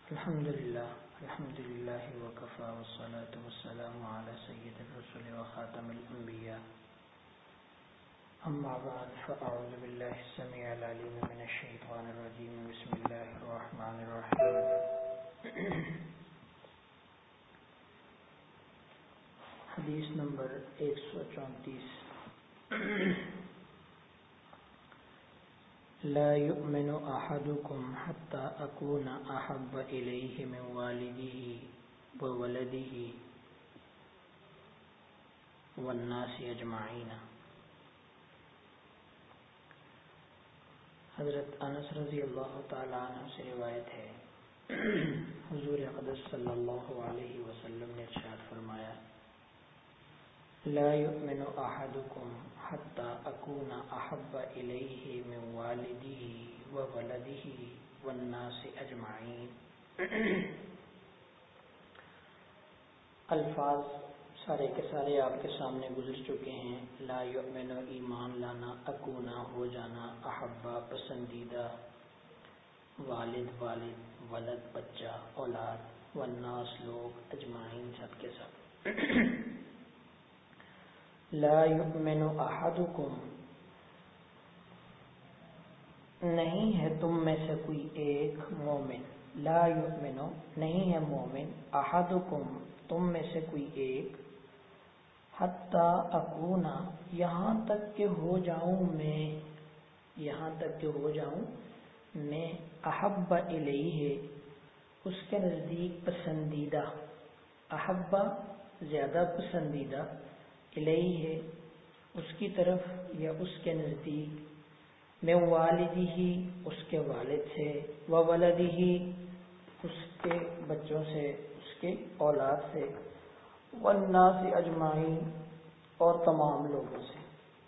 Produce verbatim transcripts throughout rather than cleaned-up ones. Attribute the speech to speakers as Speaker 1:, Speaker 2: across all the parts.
Speaker 1: الحمد لله الحمد لله وكفى والصلاة والسلام على سيد الرسل وخاتم الأنبياء أما بعد فأعوذ بالله السميع العليم من الشيطان الرجيم بسم الله الرحمن الرحيم حدیث نمبر ایک سو چونتیس لا يؤمن أحدكم حتى أكون أحب إليه من والده وولده والناس أجمعين. حضرت انس رضی اللہ تعالی عنہ سے روایت ہے، حضور اقدس صلی اللہ علیہ وسلم نے ارشاد فرمایا، لا يؤمن احدكم حتى اكون احب اليه من والده وولده والناس اجمعين. الفاظ سارے کے سارے آپ کے سامنے گزر چکے ہیں. لا یؤمن ایمان لانا، اکونا ہو جانا، احبا پسندیدہ، والد والد، ولد بچہ اولاد، والناس لوگ، اجمعین سب کے سب. لا یؤمن احدکم نہیں ہے تم میں سے کوئی ایک مومن، لا یؤمن نہیں ہے مومن، احدکم تم میں سے کوئی ایک، حتی اکونا یہاں تک کہ ہو جاؤں میں، یہاں تک کہ ہو جاؤں میں، احب الیہ اس کے نزدیک پسندیدہ، احبا زیادہ پسندیدہ، الیہ اس کی طرف یا اس کے نزدیک، من والدہ اس کے والد سے، وولدہ اس کے بچوں سے، اس کے اولاد سے، والناس اجمعین اور تمام لوگوں سے.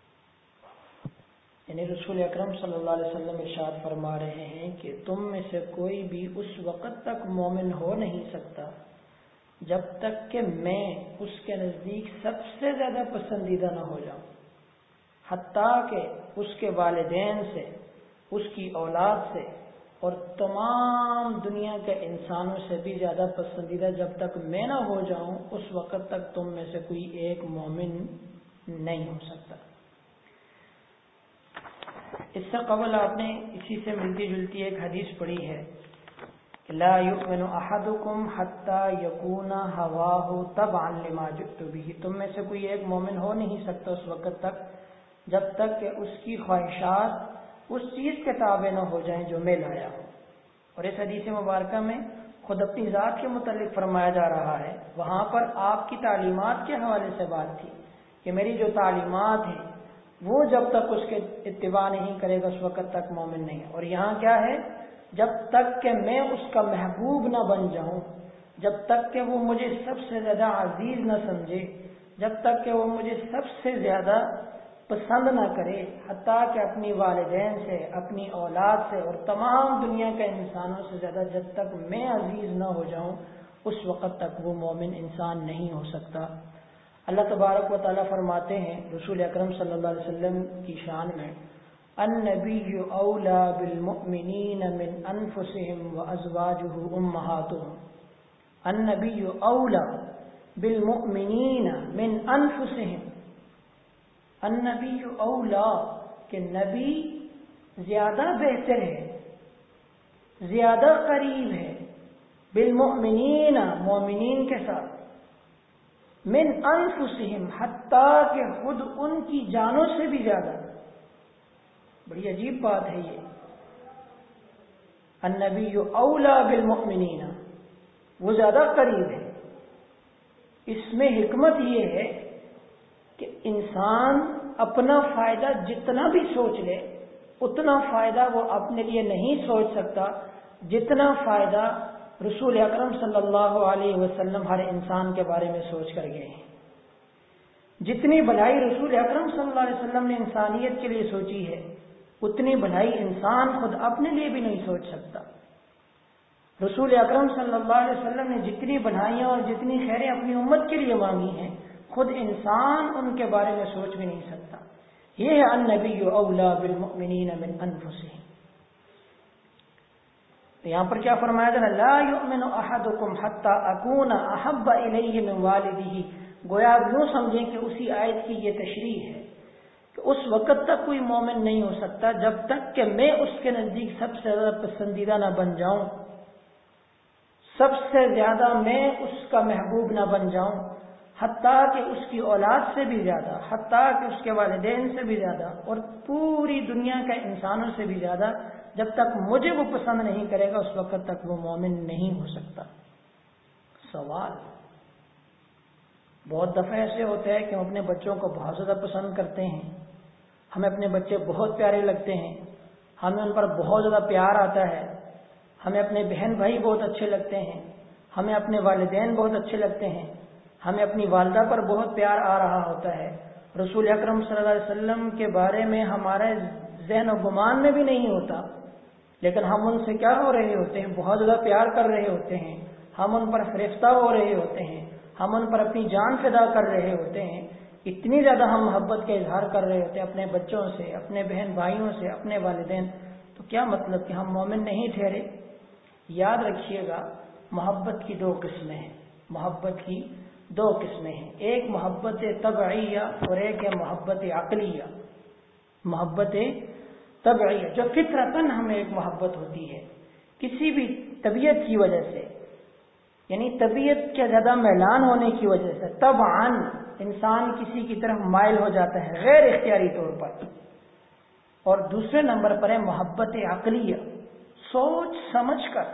Speaker 1: یعنی رسول اکرم صلی اللہ علیہ وسلم ارشاد فرما رہے ہیں کہ تم میں سے کوئی بھی اس وقت تک مومن ہو نہیں سکتا جب تک کہ میں اس کے نزدیک سب سے زیادہ پسندیدہ نہ ہو جاؤں، حتیٰ کہ اس کے والدین سے، اس کی اولاد سے اور تمام دنیا کے انسانوں سے بھی زیادہ پسندیدہ جب تک میں نہ ہو جاؤں، اس وقت تک تم میں سے کوئی ایک مومن نہیں ہو سکتا. اس سے قبل آپ نے اسی سے ملتی جلتی ایک حدیث پڑھی ہے، لا یؤمن احدکم حتی یکون ہواہ تبعا لما جئت بہ. تم میں سے کوئی ایک مومن ہو نہیں سکتا اس وقت تک جب تک کہ اس کی خواہشات اس چیز کے تابع نہ ہو جائیں جو میں لایا ہوں. اور اس حدیث مبارکہ میں خود اپنی ذات کے متعلق فرمایا جا رہا ہے، وہاں پر آپ کی تعلیمات کے حوالے سے بات تھی کہ میری جو تعلیمات ہیں وہ جب تک اس کے اتباع نہیں کرے گا اس وقت تک مومن نہیں. اور یہاں کیا ہے، جب تک کہ میں اس کا محبوب نہ بن جاؤں، جب تک کہ وہ مجھے سب سے زیادہ عزیز نہ سمجھے، جب تک کہ وہ مجھے سب سے زیادہ پسند نہ کرے، حتیٰ کہ اپنی والدین سے، اپنی اولاد سے اور تمام دنیا کے انسانوں سے زیادہ جب تک میں عزیز نہ ہو جاؤں اس وقت تک وہ مومن انسان نہیں ہو سکتا. اللہ تبارک و تعالیٰ فرماتے ہیں رسول اکرم صلی اللہ علیہ وسلم کی شان میں، النبی اولا بالمؤمنین من انفسهم وازواجہ امہاتہم. النبی اولا بالمؤمنین من انفسهم، النبی اولا کہ نبی زیادہ بہتر ہے، زیادہ قریب ہے، بالمؤمنین مومنین کے ساتھ، من انفسهم حتیٰ کہ خود ان کی جانوں سے بھی زیادہ. بڑی عجیب بات ہے یہ، النبی اولا بالمؤمنین وہ زیادہ قریب ہے. اس میں حکمت یہ ہے کہ انسان اپنا فائدہ جتنا بھی سوچ لے اتنا فائدہ وہ اپنے لیے نہیں سوچ سکتا جتنا فائدہ رسول اکرم صلی اللہ علیہ وسلم ہر انسان کے بارے میں سوچ کر گئے ہیں. جتنی بھلائی رسول اکرم صلی اللہ علیہ وسلم نے انسانیت کے لیے سوچی ہے اتنی بھلائی انسان خود اپنے لیے بھی نہیں سوچ سکتا. رسول اکرم صلی اللہ علیہ وسلم نے جتنی بھلائیاں اور جتنی خیریں اپنی امت کے لیے مانگی ہیں خود انسان ان کے بارے میں سوچ بھی نہیں سکتا. یہ ہے، النبی اولا بالمؤمنین من انفسهم. تو یہاں پر کیا فرمایا جا لا یؤمن احدکم حتی اکون احب الیہ من والدہ، گویا آپ یوں سمجھیں کہ اسی آیت کی یہ تشریح ہے کہ اس وقت تک کوئی مومن نہیں ہو سکتا جب تک کہ میں اس کے نزدیک سب سے زیادہ پسندیدہ نہ بن جاؤں، سب سے زیادہ میں اس کا محبوب نہ بن جاؤں، حتیٰ کہ اس کی اولاد سے بھی زیادہ، حتیٰ کہ اس کے والدین سے بھی زیادہ، اور پوری دنیا کے انسانوں سے بھی زیادہ، جب تک مجھے وہ پسند نہیں کرے گا اس وقت تک وہ مومن نہیں ہو سکتا۔ سوال، بہت دفعہ ایسے ہوتا ہے کہ ہم اپنے بچوں کو بہت زیادہ پسند کرتے ہیں، ہمیں اپنے بچے بہت پیارے لگتے ہیں، ہمیں ان پر بہت زیادہ پیار آتا ہے، ہمیں اپنے بہن بھائی بہت اچھے لگتے ہیں، ہمیں اپنے والدین بہت اچھے لگتے ہیں، ہمیں اپنی والدہ پر بہت پیار آ رہا ہوتا ہے، رسول اکرم صلی اللہ علیہ وسلم کے بارے میں ہمارے ذہن و گمان میں بھی نہیں ہوتا، لیکن ہم ان سے کیا ہو رہے ہوتے ہیں؟ بہت زیادہ پیار کر رہے ہوتے ہیں، ہم ان پر فریفتہ ہو رہے ہوتے ہیں، ہم ان پر اپنی جان فدا کر رہے ہوتے ہیں، اتنی زیادہ ہم محبت کا اظہار کر رہے ہوتے ہیں اپنے بچوں سے، اپنے بہن بھائیوں سے، اپنے والدین، تو کیا مطلب کہ ہم مومن نہیں ٹھہرے؟ یاد رکھیے گا، محبت کی دو قسمیں ہیں، محبت کی دو قسمیں ہیں، ایک محبت طبعیہ اور ایک ہے محبت عقلیہ۔ محبت طبعیہ جو فطرتاً ہمیں ایک محبت ہوتی ہے کسی بھی طبیعت کی وجہ سے، یعنی طبیعت کے زیادہ میلان ہونے کی وجہ سے طبعاً انسان کسی کی طرف مائل ہو جاتا ہے غیر اختیاری طور پر۔ اور دوسرے نمبر پر ہے محبت عقلیہ، سوچ سمجھ کر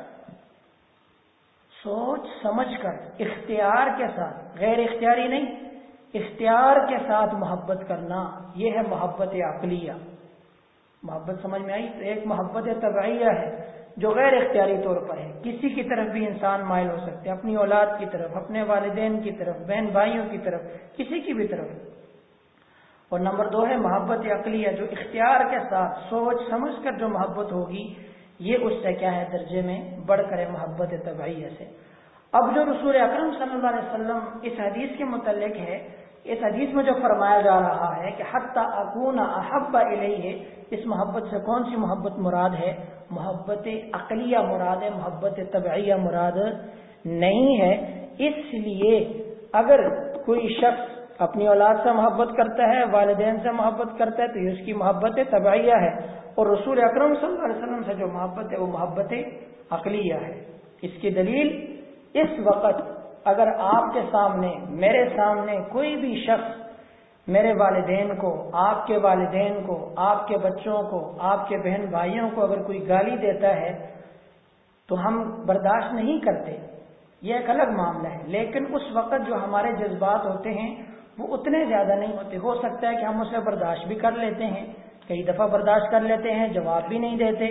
Speaker 1: سوچ سمجھ کر اختیار کے ساتھ، غیر اختیاری نہیں، اختیار کے ساتھ محبت کرنا، یہ ہے محبت عقلیہ۔ محبت سمجھ میں آئی؟ تو ایک محبت طبعیہ ہے جو غیر اختیاری طور پر ہے، کسی کی طرف بھی انسان مائل ہو سکتے ہیں، اپنی اولاد کی طرف، اپنے والدین کی طرف، بہن بھائیوں کی طرف، کسی کی بھی طرف۔ اور نمبر دو ہے محبت عقلیہ جو اختیار کے ساتھ سوچ سمجھ کر جو محبت ہوگی، یہ اس سے کیا ہے درجے میں بڑھ کر ہے محبت طبعیہ سے۔ اب جو رسول اکرم صلی اللہ علیہ وسلم اس حدیث کے متعلق ہے، اس حدیث میں جو فرمایا جا رہا ہے کہ حتی اکون احب الیہ، اس محبت سے کون سی محبت مراد ہے؟ محبت عقلیہ مراد ہے، محبت طبعیہ مراد نہیں ہے۔ اس لیے اگر کوئی شخص اپنی اولاد سے محبت کرتا ہے، والدین سے محبت کرتا ہے، تو یہ اس کی محبت طبعیہ ہے، اور رسول اکرم صلی اللہ علیہ وسلم سے جو محبت ہے وہ محبت عقلیہ ہے۔ اس کی دلیل، اس وقت اگر آپ کے سامنے، میرے سامنے کوئی بھی شخص میرے والدین کو، آپ کے والدین کو، آپ کے بچوں کو، آپ کے بہن بھائیوں کو اگر کوئی گالی دیتا ہے تو ہم برداشت نہیں کرتے، یہ ایک الگ معاملہ ہے، لیکن اس وقت جو ہمارے جذبات ہوتے ہیں وہ اتنے زیادہ نہیں ہوتے۔ ہو سکتا ہے کہ ہم اسے برداشت بھی کر لیتے ہیں، کئی دفعہ برداشت کر لیتے ہیں، جواب بھی نہیں دیتے،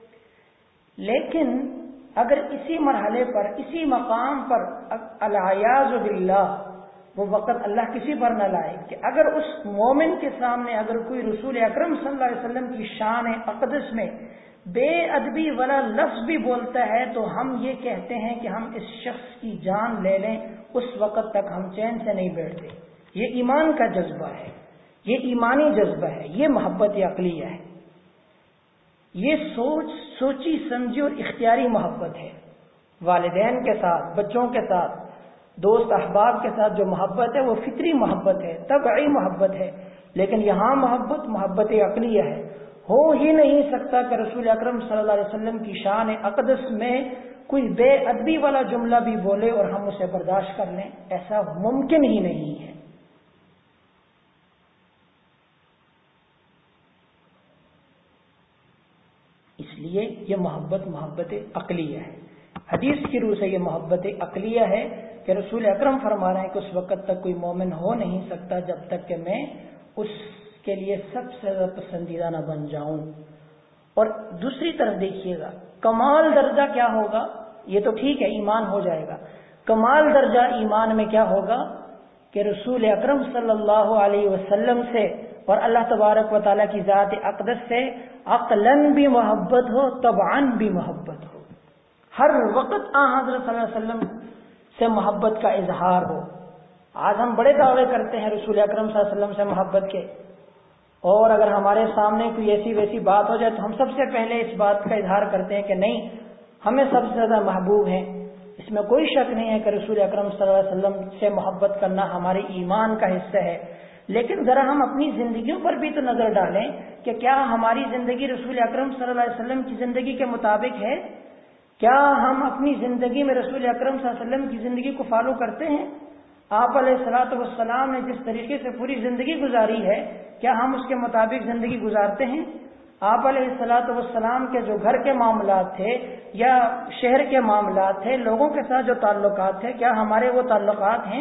Speaker 1: لیکن اگر اسی مرحلے پر، اسی مقام پر العیاذ باللہ وہ وقت اللہ کسی پر نہ لائے کہ اگر اس مومن کے سامنے اگر کوئی رسول اکرم صلی اللہ علیہ وسلم کی شان اقدس میں بے ادبی والا لفظ بھی بولتا ہے تو ہم یہ کہتے ہیں کہ ہم اس شخص کی جان لے لیں، اس وقت تک ہم چین سے نہیں بیٹھتے۔ یہ ایمان کا جذبہ ہے، یہ ایمانی جذبہ ہے، یہ محبت عقلیہ ہے، یہ سوچ سوچی سمجھی اور اختیاری محبت ہے۔ والدین کے ساتھ، بچوں کے ساتھ، دوست احباب کے ساتھ جو محبت ہے وہ فطری محبت ہے، طبعی محبت ہے، لیکن یہاں محبت محبت عقلیہ ہے۔ ہو ہی نہیں سکتا کہ رسول اکرم صلی اللہ علیہ وسلم کی شان اقدس میں کوئی بے ادبی والا جملہ بھی بولے اور ہم اسے برداشت کر لیں، ایسا ممکن ہی نہیں ہے۔ اس لیے یہ محبت محبت عقلیہ ہے۔ حدیث کی روح سے یہ محبت عقلیہ ہے کہ رسول اکرم فرما رہے ہیں کہ اس وقت تک کوئی مومن ہو نہیں سکتا جب تک کہ میں اس کے لیے سب سے زیادہ پسندیدہ نہ بن جاؤں۔ اور دوسری طرف دیکھیے گا، کمال درجہ کیا ہوگا؟ یہ تو ٹھیک ہے ایمان ہو جائے گا، کمال درجہ ایمان میں کیا ہوگا کہ رسول اکرم صلی اللہ علیہ وسلم سے اور اللہ تبارک و تعالیٰ کی ذات اقدس سے عقلاً بھی محبت ہو، طبعاً بھی محبت ہو، ہر وقت آن حضرت صلی اللہ علیہ وسلم سے محبت کا اظہار ہو۔ آج ہم بڑے دعوے کرتے ہیں رسول اکرم صلی اللہ علیہ وسلم سے محبت کے، اور اگر ہمارے سامنے کوئی ایسی ویسی بات ہو جائے تو ہم سب سے پہلے اس بات کا اظہار کرتے ہیں کہ نہیں، ہمیں سب سے زیادہ محبوب ہیں، اس میں کوئی شک نہیں ہے کہ رسول اکرم صلی اللہ علیہ وسلم سے محبت کرنا ہمارے ایمان کا حصہ ہے، لیکن ذرا ہم اپنی زندگیوں پر بھی تو نظر ڈالیں کہ کیا ہماری زندگی رسول اکرم صلی اللہ علیہ وسلم کی زندگی کے مطابق ہے؟ کیا ہم اپنی زندگی میں رسول اکرم صلی اللہ علیہ وسلم کی زندگی کو فالو کرتے ہیں؟ آپ علیہ الصلوۃ والسلام نے جس طریقے سے پوری زندگی گزاری ہے، کیا ہم اس کے مطابق زندگی گزارتے ہیں؟ آپ علیہ الصلوۃ والسلام کے جو گھر کے معاملات تھے یا شہر کے معاملات تھے، لوگوں کے ساتھ جو تعلقات تھے، کیا ہمارے وہ تعلقات ہیں؟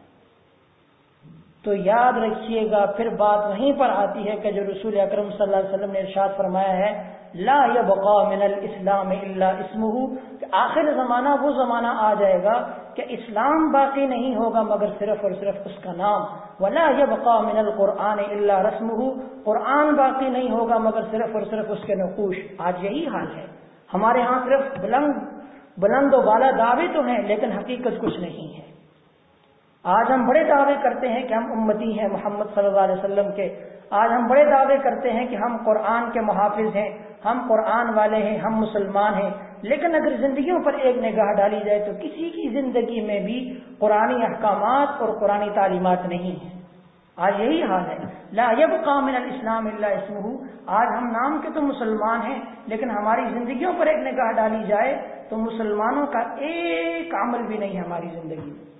Speaker 1: تو یاد رکھیے گا، پھر بات وہیں پر آتی ہے کہ جو رسول اکرم صلی اللہ علیہ وسلم نے ارشاد فرمایا ہے، لا یبقى من الاسلام الا اسمہ، کہ آخر زمانہ وہ زمانہ آ جائے گا کہ اسلام باقی نہیں ہوگا مگر صرف اور صرف اس کا نام، ولا یبقى من القرآن الا رسمہ، قرآن باقی نہیں ہوگا مگر صرف اور صرف اس کے نقوش۔ آج یہی حال ہے، ہمارے ہاں صرف بلند بلند و بالا دعوے تو ہیں لیکن حقیقت کچھ نہیں ہے۔ آج ہم بڑے دعوے کرتے ہیں کہ ہم امتی ہیں محمد صلی اللہ علیہ وسلم کے، آج ہم بڑے دعوے کرتے ہیں کہ ہم قرآن کے محافظ ہیں، ہم قرآن والے ہیں، ہم مسلمان ہیں، لیکن اگر زندگیوں پر ایک نگاہ ڈالی جائے تو کسی کی زندگی میں بھی قرآنی احکامات اور قرآنی تعلیمات نہیں ہیں۔ آج یہی حال ہے، لا یبقى من الاسلام الا اسمہ، آج ہم نام کے تو مسلمان ہیں لیکن ہماری زندگیوں پر ایک نگاہ ڈالی جائے تو مسلمانوں کا ایک عمل بھی نہیں ہماری زندگی میں۔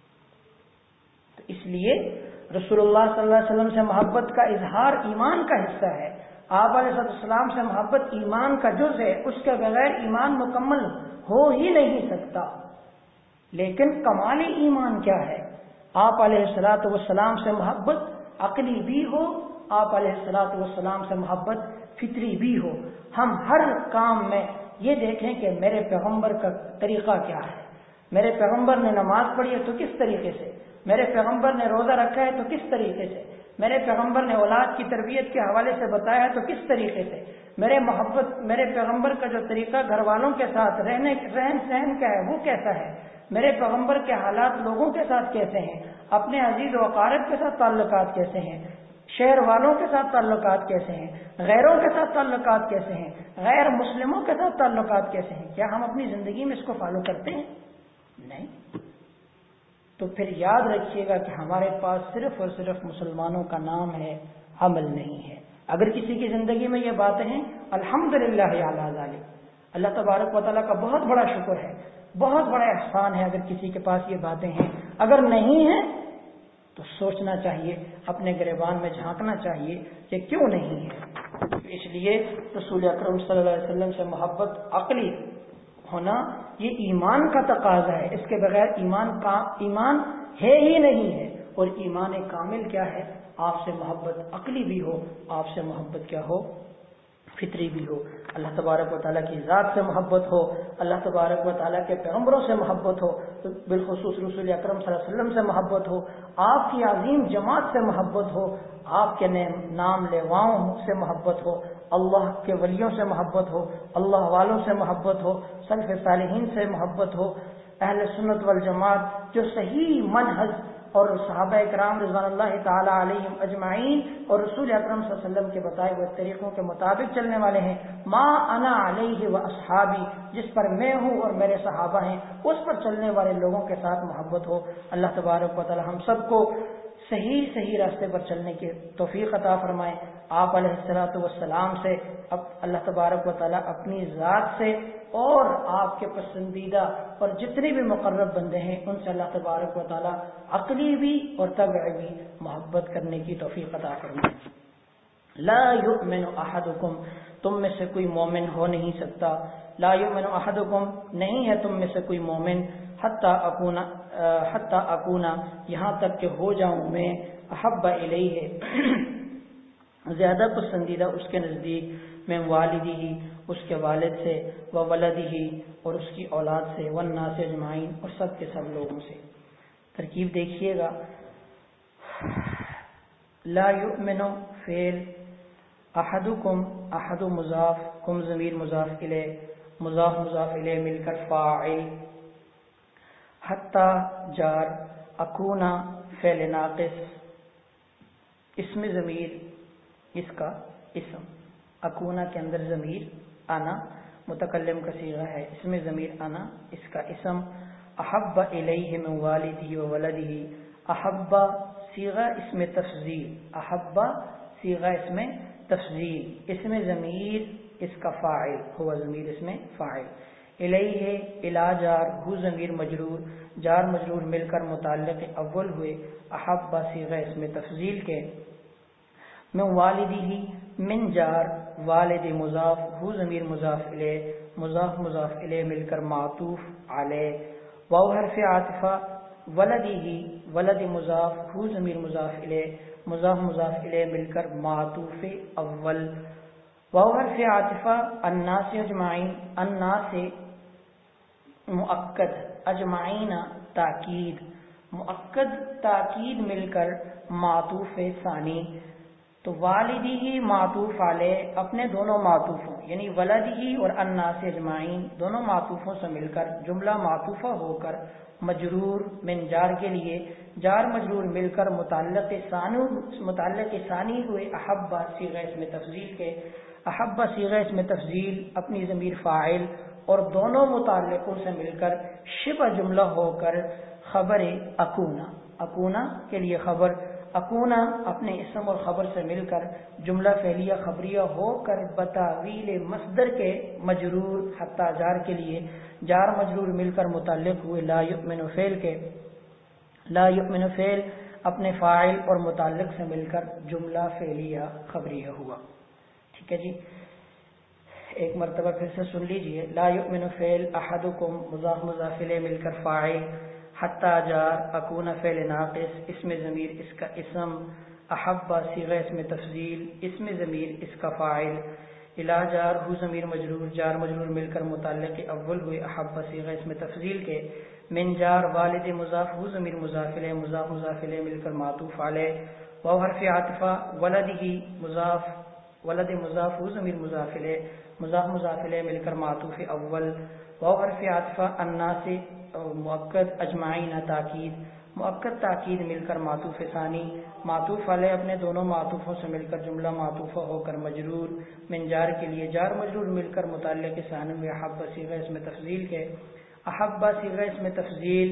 Speaker 1: اس لیے رسول اللہ صلی اللہ علیہ وسلم سے محبت کا اظہار ایمان کا حصہ ہے، آپ علیہ السلام سے محبت ایمان کا جز ہے، اس کے بغیر ایمان مکمل ہو ہی نہیں سکتا۔ لیکن کمال ایمان کیا ہے؟ آپ علیہ الصلوۃ والسلام سے محبت عقلی بھی ہو، آپ علیہ الصلوۃ والسلام سے محبت فطری بھی ہو۔ ہم ہر کام میں یہ دیکھیں کہ میرے پیغمبر کا طریقہ کیا ہے، میرے پیغمبر نے نماز پڑھی ہے تو کس طریقے سے، میرے پیغمبر نے روزہ رکھا ہے تو کس طریقے سے، میرے پیغمبر نے اولاد کی تربیت کے حوالے سے بتایا ہے تو کس طریقے سے، میرے محبت میرے پیغمبر کا جو طریقہ گھر والوں کے ساتھ رہنے رہن سہن کا ہے وہ کیسا ہے، میرے پیغمبر کے حالات لوگوں کے ساتھ کیسے ہیں، اپنے عزیز و اقارب کے ساتھ تعلقات کیسے ہیں، شہر والوں کے ساتھ تعلقات کیسے ہیں، غیروں کے ساتھ تعلقات کیسے ہیں، غیر مسلموں کے ساتھ تعلقات کیسے ہیں، کیا ہم اپنی زندگی میں اس کو فالو کرتے ہیں؟ نہیں۔ تو پھر یاد رکھیے گا کہ ہمارے پاس صرف اور صرف مسلمانوں کا نام ہے، عمل نہیں ہے۔ اگر کسی کی زندگی میں یہ باتیں ہیں، الحمدللہ علی ذالک، اللہ تبارک و تعالیٰ کا بہت بڑا شکر ہے، بہت بڑا احسان ہے اگر کسی کے پاس یہ باتیں ہیں۔ اگر نہیں ہیں تو سوچنا چاہیے، اپنے گریبان میں جھانکنا چاہیے کہ کیوں نہیں ہے۔ اس لیے رسول اکرم صلی اللہ علیہ وسلم سے محبت عقلی ہونا یہ ایمان کا تقاضا ہے، اس کے بغیر ایمان کا ایمان ہے ہی نہیں ہے۔ اور ایمان کامل کیا ہے؟ آپ سے محبت عقلی بھی ہو، آپ سے محبت کیا ہو؟ فطری بھی ہو۔ اللہ تبارک و تعالیٰ کی ذات سے محبت ہو، اللہ تبارک و تعالیٰ کے پیغمبروں سے محبت ہو، بالخصوص رسول اکرم صلی اللہ علیہ وسلم سے محبت ہو، آپ کی عظیم جماعت سے محبت ہو، آپ کے نام لیواؤں سے محبت ہو، اللہ کے ولیوں سے محبت ہو، اللہ والوں سے محبت ہو، سلف صالحین سے محبت ہو، اہل سنت والجماعت جو صحیح منہج اور صحابہ کرام رضوان اللہ تعالی علیہم اجمعین اور رسول اکرم صلی اللہ علیہ وسلم کے بتائے ہوئے طریقوں کے مطابق چلنے والے ہیں، ما انا علیہ و اصحابی، جس پر میں ہوں اور میرے صحابہ ہیں، اس پر چلنے والے لوگوں کے ساتھ محبت ہو۔ اللہ تبارک و تعالی ہم سب کو صحیح صحیح راستے پر چلنے کی توفیق عطا فرمائے۔ آپ علیہ الصلوۃ والسلام سے اب اللہ تبارک و تعالی اپنی ذات سے اور آپ کے پسندیدہ اور جتنے بھی مقرب بندے ہیں ان سے اللہ تبارک و تعالی عقلی بھی اور طبعی بھی محبت کرنے کی توفیق عطا فرمائے۔ لا یؤمن احدکم، تم میں سے کوئی مومن ہو نہیں سکتا، لا یؤمن احدکم، نہیں ہے تم میں سے کوئی مومن، حتی اکونا حتی اکونا، یہاں تک کہ ہو جاؤں میں، احب الیہ، زیادہ پسندیدہ اس کے نزدیک، میں والدی ہی، اس کے والد سے، و ولدی ہی، اور اس کی اولاد سے، والناس اجمعین، اور سب کے سب لوگوں سے۔ ترکیب دیکھیے گا، لا یؤمن فعل، احدکم، احد مضاف، کم ضمیر مضاف الیہ، مضاف مضاف الیہ مل کر فاعل، حتی جار، اکونا فعل ناقص، اسم ضمیر اس کا اسم، اکونا کے اندر ضمیر آنا، متکلم کا صیغہ ہے، اس میں ضمیر انا، اس کا اسم احب الیہ من والدہ و ولدہ، احب صیغہ اس میں تفضیل، احب صیغہ اس میں تفضیل، اس میں ضمیر اس کا فاعل، ہوا ضمیر اس میں فاعل، الیہ الا جار، ہو ضمیر مجرور، جار مجرور مل کر متعلق اول ہوئے، احب صیغہ اس میں تفضیل کے، من والدہ من جار، والد مضاف، ہو ضمیر مضاف الیہ، مضاف مضاف الیہ مل کر معطوف علیہ، واو حرف عاطفہ، ولدہ ولد مضاف، ہو ضمیر مضاف الیہ، مضاف مضاف الیہ مل کر معطوف اول، واو حرف عاطفہ، الناس اجمعین، الناس مؤکد، اجمعین تاکید، مؤکد تاکید مل کر معطوف ثانی، تو والدی معطوف علیہ اپنے دونوں معطوفوں یعنی ولدی اور الناس اجمعین دونوں معطوفوں سے مل کر جملہ معطوفہ ہو کر مجرور من جار کے لیے جار مجرور مل کر متعلق ثانی متعلق ثانی ہوئے احب صیغہ اس میں تفضیل کے، احب صیغہ اس میں تفضیل اپنی ضمیر فاعل اور دونوں متعلقوں سے مل کر شبہ جملہ ہو کر خبر اکونا، اکونا کے لیے خبر، اکونا اپنے اسم اور خبر سے مل کر جملہ فعلیہ خبریہ ہو کر بتاویل مصدر کے مجرور حتی جار کے لیے جار مجرور مل کر متعلق ہوئے لا یؤمن فعل کے، لا یؤمن فعل اپنے فاعل اور متعلق سے مل کر جملہ فعلیہ خبریہ ہوا۔ ٹھیک ہے جی، ایک مرتبہ پھر سے سن لیجئے، لا یؤمن فعل احدکم مضاف مضاف الیہ مل کر فاعل، حتی جار، اکون فعل ناقص، اسم ضمیر اس کا اسم، احب صیغہ اسم تفضیل، اسم ضمیر اس کا فاعل، الا جار، ہو ضمیر مجرور، جار مجرور مل کر متعلق اول ہوئے احب صیغہ اسم تفضیل کے، من جار، والد مضاف، ہو ضمیر مضاف الیہ، مضاف مضاف الیہ مل کر معطوف علیہ، واو حرف عاطفہ، ولدہ مضاف، ولد مضاف، ہو ضمیر مضاف الیہ، مضاف مضاف الیہ مل کر معطوف اول، واو حرف عاطفہ، الناس مؤکد، اجمعین تاکید، مؤکد تاکید مل کر معطوف ثانی، معطوف علیہ اپنے دونوں معطوفوں سے مل کر جملہ معطوفہ ہو کر مجرور من جار کے لیے جار مجرور مل کر متعلق ثانی میں احب صیغہ اسم تفضیل کے، احب صیغہ اسم تفضیل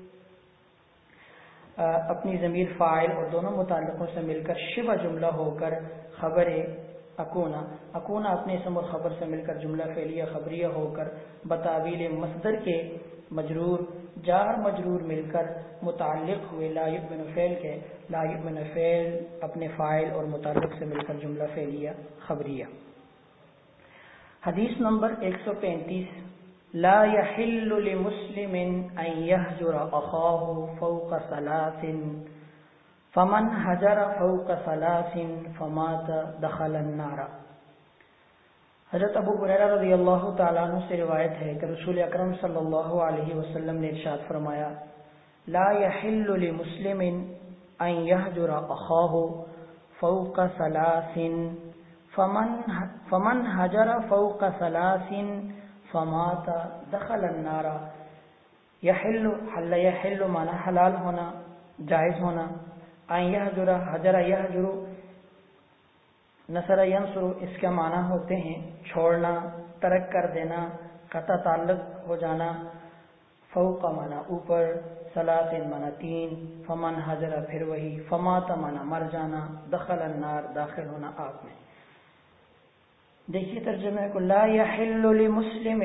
Speaker 1: اپنی ضمیر فاعل اور دونوں متعلقوں سے مل کر شبہ جملہ ہو کر خبر اکونا، اکونا اپنے اسم اور خبر سے مل کر جملہ فعلیہ خبریہ ہو کر بتاویل مصدر کے مجرور جار مجرور مل کر متعلق ہوئے لا یؤمن فعل کے، لا یؤمن فعل اپنے فاعل اور متعلق سے مل کر جملہ فعلیہ خبریہ۔ حدیث نمبر ایک سو پینتیس، لا يحل لمسلم ان يهجر اخاه فوق ثلاث فمن هجر فوق ثلاث فمات دخل النار۔ حضرت ابو ہریرہ رضی اللہ تعالیٰ عنہ سے روایت ہے کہ رسول اکرم صلی اللہ علیہ وسلم نے ارشاد فرمایا، لا يحل لمسلم ان يهجر اخاه فوق ثلاث فمن فمن هجر فوق ثلاث فمات دخل النار۔ یحل، حل یحل معنی حلال ہونا، جائز ہونا، ان یحجر، حجر یحجر، نصر ینصر، اس کے معنی ہوتے ہیں چھوڑنا، ترک کر دینا، قطع تعلق ہو جانا، فوق معنی اوپر، ثلاث معنی تین، فمن حجر پھر وہی، فمات معنی مر جانا، دخل النار داخل ہونا آگ میں۔ دیکھیے ترجمہ کو، لا یحل لمسلم،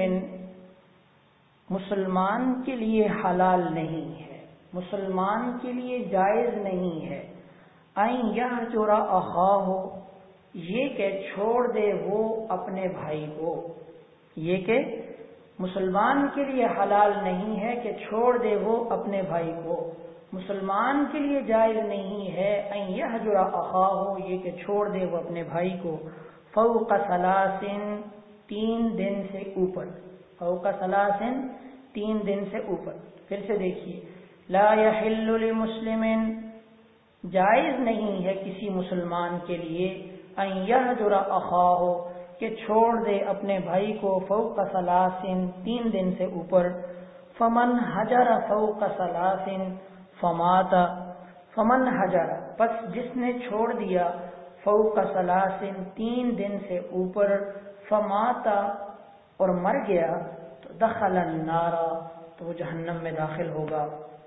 Speaker 1: مسلمان کے لیے حلال نہیں ہے، مسلمان کے لیے جائز نہیں ہے، ان یہجر اخاہ، یہ کہ چھوڑ دے وہ اپنے بھائی کو، یہ کہ مسلمان کے لیے حلال نہیں ہے کہ چھوڑ دے وہ اپنے بھائی کو، مسلمان کے لیے جائز نہیں ہے ان یہجر اخاہ، یہ کہ چھوڑ دے وہ اپنے بھائی کو، فوق ثلاث، تین دن سے اوپر، فوق ثلاث، تین دن سے اوپر۔ پھر سے دیکھیے، لا یحل لمسلم، جائز نہیں ہے کسی مسلمان کے لیے، ان یہجر اخاہ، کہ چھوڑ دے اپنے بھائی کو، فوق ثلاث، تین دن سے اوپر، فمن حجر فوق ثلاث فمات، فمن حجر، پس جس نے چھوڑ دیا، فوق ثلاث، تین دن سے اوپر، فماتا، اور مر گیا تو دخل النار، تو وہ جہنم میں داخل ہوگا۔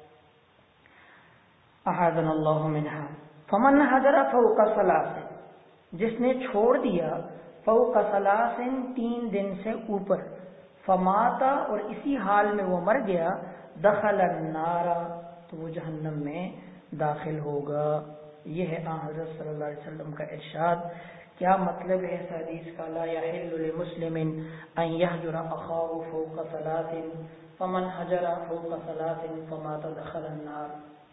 Speaker 1: اعاذنا اللہ منہا۔ فمن حجر فوق ثلاث، جس نے چھوڑ دیا فوق ثلاث تین دن سے اوپر، فماتا اور اسی حال میں وہ مر گیا، دخل النار تو وہ جہنم میں داخل ہوگا۔ یہ ہے آن حضرت صلی اللہ علیہ وسلم کا ارشاد۔ کیا مطلب ہے اس حدیث کا؟ لا یحل لمسلم ان یحجر اخاہ فوق ثلاث فمن حجر فوق ثلاث فمات دخل النار۔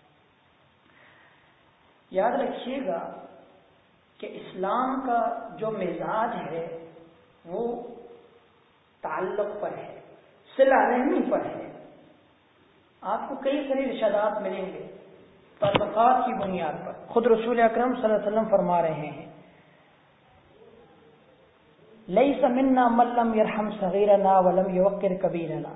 Speaker 1: یاد رکھیے گا کہ اسلام کا جو مزاج ہے وہ تعلق پر ہے، صلہ رحمی پر ہے۔ آپ کو کئی سارے ارشادات ملیں گے تعلقات کی بنیاد پر۔ خود رسول اکرم صلی اللہ علیہ وسلم فرما رہے ہیں لیس منا من لم یرحم صغیرنا ولم یوقر کبیرنا،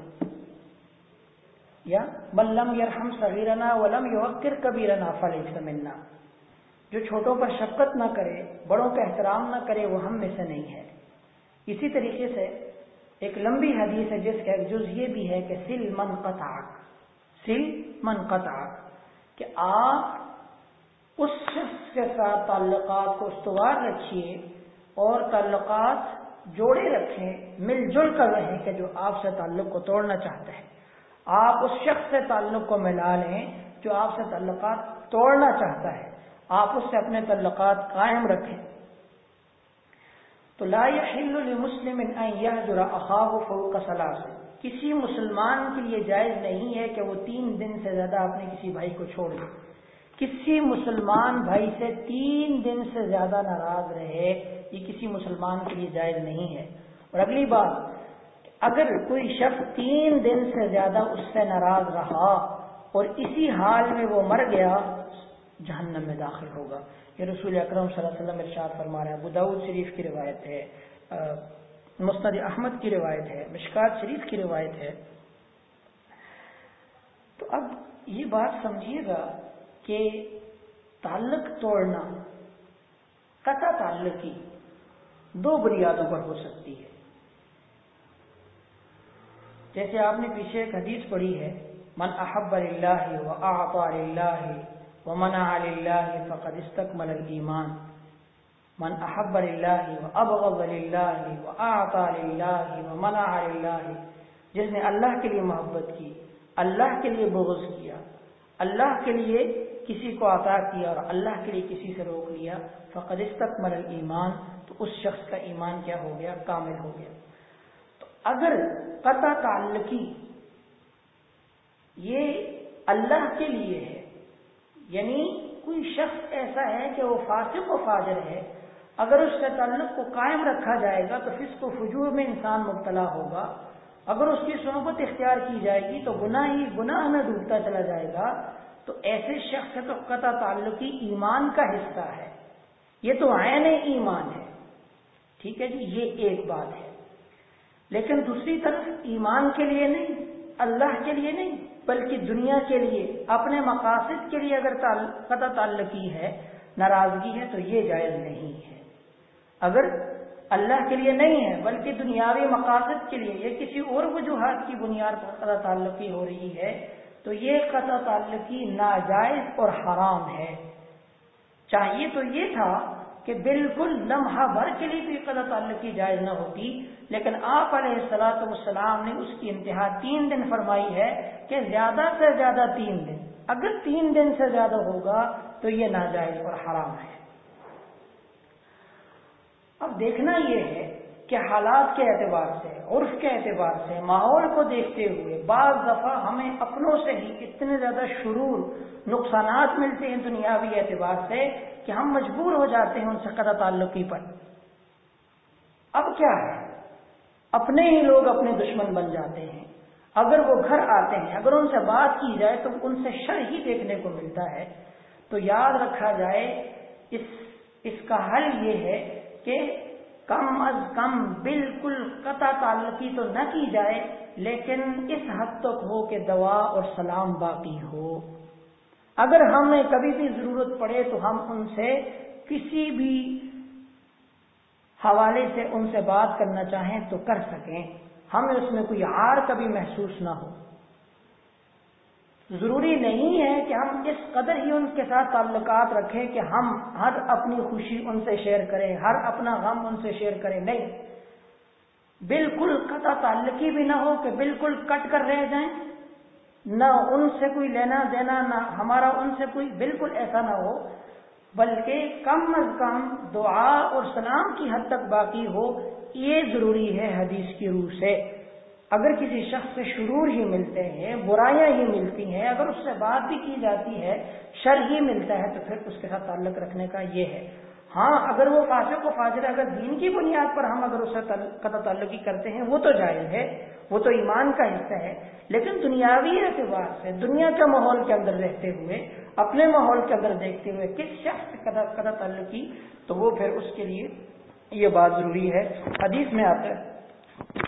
Speaker 1: یا من لم یرحم صغیرنا ولم یوقر کبیرنا فلیس منا، جو چھوٹوں پر شفقت نہ کرے، بڑوں کا احترام نہ کرے، وہ ہم میں سے نہیں ہے۔ اسی طریقے سے ایک لمبی حدیث ہے جس کا ایک جز یہ بھی ہے کہ سل من قطعک، سل من قطعک، کہ آپ اس شخص کے ساتھ تعلقات کو استوار رکھیے اور تعلقات جوڑے رکھیں، مل جل کر رہیں کہ جو آپ سے تعلق کو توڑنا چاہتا ہے، آپ اس شخص سے تعلق کو ملا لیں جو آپ سے تعلقات توڑنا چاہتا ہے، آپ اس سے اپنے تعلقات قائم رکھیں۔ تو لا یحل لمسلم ان یحجر اخاہ فوق ثلاث، کسی مسلمان کے لیے جائز نہیں ہے کہ وہ تین دن سے زیادہ اپنے کسی بھائی کو چھوڑ دے، کسی مسلمان بھائی سے تین دن سے زیادہ ناراض رہے، یہ کسی مسلمان کے لیے جائز نہیں ہے۔ اور اگلی بات، اگر کوئی شخص تین دن سے زیادہ اس سے ناراض رہا اور اسی حال میں وہ مر گیا، جہنم میں داخل ہوگا۔ یہ رسول اکرم صلی اللہ علیہ وسلم ارشاد فرما رہے ہیں۔ ابو داؤد شریف کی روایت ہے، مسند احمد کی روایت ہے، مشکات شریف کی روایت ہے۔ تو اب یہ بات سمجھیے گا کہ تعلق توڑنا، قطع تعلقی دو بنیادوں پر ہو سکتی ہے۔ جیسے آپ نے پیچھے ایک حدیث پڑھی ہے، من احب للہ واعطى للہ ومنع للہ فقد استکمل الایمان، من احب للہ وابغض للہ واعطى للہ ومنع للہ، جس نے اللہ کے لیے محبت کی، اللہ کے لیے بغض کیا، اللہ کے لیے کسی کو عطا کیا اور اللہ کے لیے کسی سے روک لیا، فقد استکمل الایمان، تو اس شخص کا ایمان کیا ہو گیا؟ کامل ہو گیا۔ تو اگر قطع تعلقی یہ اللہ کے لیے ہے، یعنی کوئی شخص ایسا ہے کہ وہ فاسق و فاجر ہے، اگر اس سے تعلق کو قائم رکھا جائے گا تو فسق و فجور میں انسان مبتلا ہوگا، اگر اس کی صحبت اختیار کی جائے گی تو گناہ ہی گناہ میں ڈوبتا چلا جائے گا، تو ایسے شخص سے تو قطع تعلقی ایمان کا حصہ ہے، یہ تو عین ایمان ہے۔ ٹھیک ہے جی، یہ ایک بات ہے۔ لیکن دوسری طرف ایمان کے لیے نہیں، اللہ کے لیے نہیں، بلکہ دنیا کے لیے، اپنے مقاصد کے لیے اگر قطع تعلقی ہے، ناراضگی ہے، تو یہ جائز نہیں ہے۔ اگر اللہ کے لیے نہیں ہے بلکہ دنیاوی مقاصد کے لیے یا کسی اور وجوہات کی بنیاد پر قطع تعلقی ہو رہی ہے، تو یہ قطع تعلقی ناجائز اور حرام ہے۔ چاہیے تو یہ تھا کہ بالکل لمحہ بھر کے لیے بھی قطع تعلقی جائز نہ ہوتی، لیکن آپ علیہ الصلوۃ والسلام نے اس کی انتہا تین دن فرمائی ہے کہ زیادہ سے زیادہ تین دن، اگر تین دن سے زیادہ ہوگا تو یہ ناجائز اور حرام ہے۔ اب دیکھنا یہ ہے کہ حالات کے اعتبار سے، عرف کے اعتبار سے، ماحول کو دیکھتے ہوئے بعض دفعہ ہمیں اپنوں سے ہی اتنے زیادہ شرور، نقصانات ملتے ہیں دنیاوی اعتبار سے کہ ہم مجبور ہو جاتے ہیں ان سے قطع تعلقی پر۔ اب کیا ہے، اپنے ہی لوگ اپنے دشمن بن جاتے ہیں، اگر وہ گھر آتے ہیں، اگر ان سے بات کی جائے تو ان سے شر ہی دیکھنے کو ملتا ہے۔ تو یاد رکھا جائے اس اس کا حل یہ ہے کہ کم از کم بالکل قطع تعلقی تو نہ کی جائے، لیکن اس حد تک ہو کہ دعا اور سلام باقی ہو۔ اگر ہمیں کبھی بھی ضرورت پڑے تو ہم ان سے کسی بھی حوالے سے ان سے بات کرنا چاہیں تو کر سکیں، ہمیں اس میں کوئی عار کبھی محسوس نہ ہو. ضروری نہیں ہے کہ ہم اس قدر ہی ان کے ساتھ تعلقات رکھیں کہ ہم ہر اپنی خوشی ان سے شیئر کریں، ہر اپنا غم ان سے شیئر کریں. نہیں، بالکل قطع تعلقی بھی نہ ہو کہ بالکل کٹ کر رہ جائیں، نہ ان سے کوئی لینا دینا، نہ ہمارا ان سے کوئی، بالکل ایسا نہ ہو، بلکہ کم از کم دعا اور سلام کی حد تک باقی ہو. یہ ضروری ہے حدیث کی روح سے. اگر کسی شخص سے شرور ہی ملتے ہیں، برائیاں ہی ملتی ہیں، اگر اس سے بات بھی کی جاتی ہے، شر ہی ملتا ہے، تو پھر اس کے ساتھ تعلق رکھنے کا یہ ہے. ہاں اگر وہ فاسق و فاجر، اگر دین کی بنیاد پر ہم اگر اس سے قطع تعلقی کرتے ہیں، وہ تو جائز ہے، وہ تو ایمان کا حصہ ہے. لیکن دنیاوی اعتبار سے، دنیا کے ماحول کے اندر رہتے ہوئے، اپنے ماحول کے اندر دیکھتے ہوئے کس شخص سے قطع تعلقی، تو وہ پھر اس کے لیے یہ بات ضروری ہے. حدیث میں آتا ہے